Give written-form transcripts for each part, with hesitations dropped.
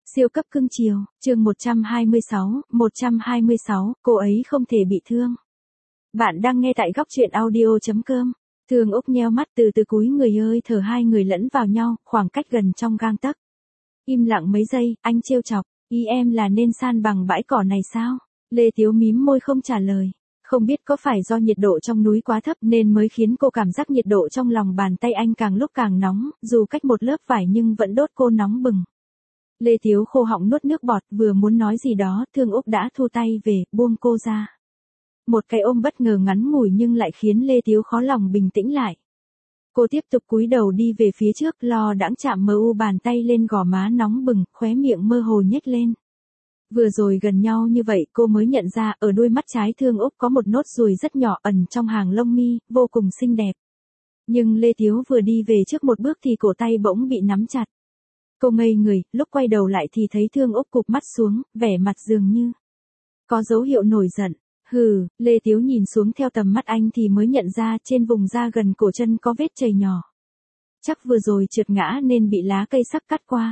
Siêu cấp cưng chiều, chương 126, cô ấy không thể bị thương. Bạn đang nghe tại góc truyện audio.com. Thương Úc nheo mắt từ từ cúi người ơi thở hai người lẫn vào nhau, khoảng cách gần trong gang tấc. Im lặng mấy giây, anh trêu chọc, ý em là nên san bằng bãi cỏ này sao? Lê Tiếu mím môi không trả lời. Không biết có phải do nhiệt độ trong núi quá thấp nên mới khiến cô cảm giác nhiệt độ trong lòng bàn tay anh càng lúc càng nóng, dù cách một lớp vải nhưng vẫn đốt cô nóng bừng. Lê Tiếu khô họng nuốt nước bọt, vừa muốn nói gì đó, Thương Úc đã thu tay về, buông cô ra. Một cái ôm bất ngờ ngắn ngủi nhưng lại khiến Lê Tiếu khó lòng bình tĩnh lại. Cô tiếp tục cúi đầu đi về phía trước, lo đãng chạm mờ u bàn tay lên gò má nóng bừng, khóe miệng mơ hồ nhếch lên. Vừa rồi gần nhau như vậy cô mới nhận ra ở đuôi mắt trái Thương Úc có một nốt ruồi rất nhỏ ẩn trong hàng lông mi, vô cùng xinh đẹp. Nhưng Lê Tiếu vừa đi về trước một bước thì cổ tay bỗng bị nắm chặt. Cô ngây người, lúc quay đầu lại thì thấy Thương Úc cụp mắt xuống, vẻ mặt dường như có dấu hiệu nổi giận. Hừ, Lê Tiếu nhìn xuống theo tầm mắt anh thì mới nhận ra trên vùng da gần cổ chân có vết chảy nhỏ. Chắc vừa rồi trượt ngã nên bị lá cây sắc cắt qua.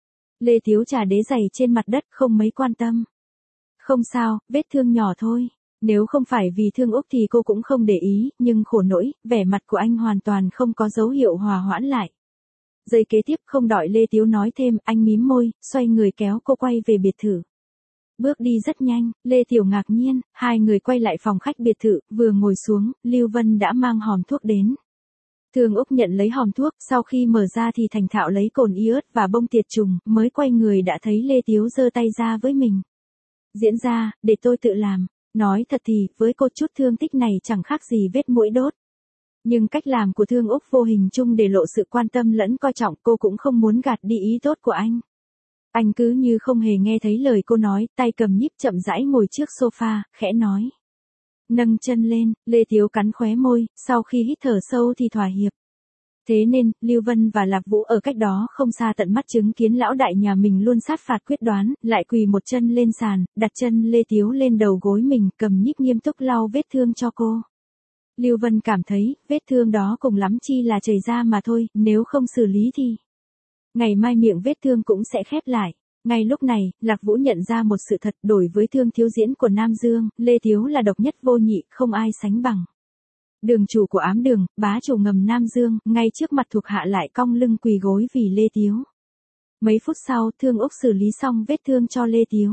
Lê Tiếu chà đế giày trên mặt đất không mấy quan tâm. Không sao, vết thương nhỏ thôi. Nếu không phải vì Thương Úc thì cô cũng không để ý, nhưng khổ nỗi, vẻ mặt của anh hoàn toàn không có dấu hiệu hòa hoãn lại. Giây kế tiếp không đợi Lê Tiếu nói thêm, anh mím môi, xoay người kéo cô quay về biệt thự. Bước đi rất nhanh, Lê Tiểu ngạc nhiên, hai người quay lại phòng khách biệt thự, vừa ngồi xuống, Lưu Vân đã mang hòm thuốc đến. Thương Úc nhận lấy hòm thuốc, sau khi mở ra thì thành thạo lấy cồn iốt và bông tiệt trùng, mới quay người đã thấy Lê Tiếu giơ tay ra với mình. Diễn ra, để tôi tự làm. Nói thật thì, với cô chút thương tích này chẳng khác gì vết mũi đốt. Nhưng cách làm của Thương Úc vô hình chung để lộ sự quan tâm lẫn coi trọng, cô cũng không muốn gạt đi ý tốt của anh. Anh cứ như không hề nghe thấy lời cô nói, tay cầm nhíp chậm rãi ngồi trước sofa, khẽ nói. Nâng chân lên, Lê Tiếu cắn khóe môi, sau khi hít thở sâu thì thỏa hiệp. Thế nên, Lưu Vân và Lạc Vũ ở cách đó không xa tận mắt chứng kiến lão đại nhà mình luôn sát phạt quyết đoán, lại quỳ một chân lên sàn, đặt chân Lê Tiếu lên đầu gối mình, cầm nhíp nghiêm túc lau vết thương cho cô. Lưu Vân cảm thấy, vết thương đó cùng lắm chi là chảy ra mà thôi, nếu không xử lý thì ngày mai miệng vết thương cũng sẽ khép lại. Ngay lúc này, Lạc Vũ nhận ra một sự thật, đổi với Thương thiếu diễn của Nam Dương, Lê Tiếu là độc nhất vô nhị, không ai sánh bằng. Đường chủ của ám đường, bá chủ ngầm Nam Dương, ngay trước mặt thuộc hạ lại cong lưng quỳ gối vì Lê Tiếu. Mấy phút sau, Thương Úc xử lý xong vết thương cho Lê Tiếu.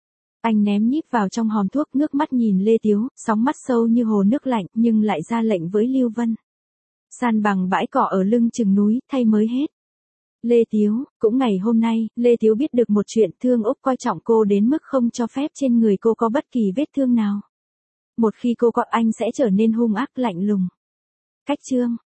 Anh ném nhíp vào trong hòm thuốc, ngước mắt nhìn Lê Tiếu, sóng mắt sâu như hồ nước lạnh, nhưng lại ra lệnh với Lưu Vân. San bằng bãi cỏ ở lưng chừng núi, thay mới hết. Lê Tiếu, cũng ngày hôm nay, Lê Tiếu biết được một chuyện, Thương Úc coi trọng cô đến mức không cho phép trên người cô có bất kỳ vết thương nào. Một khi cô có anh sẽ trở nên hung ác lạnh lùng. Cách chương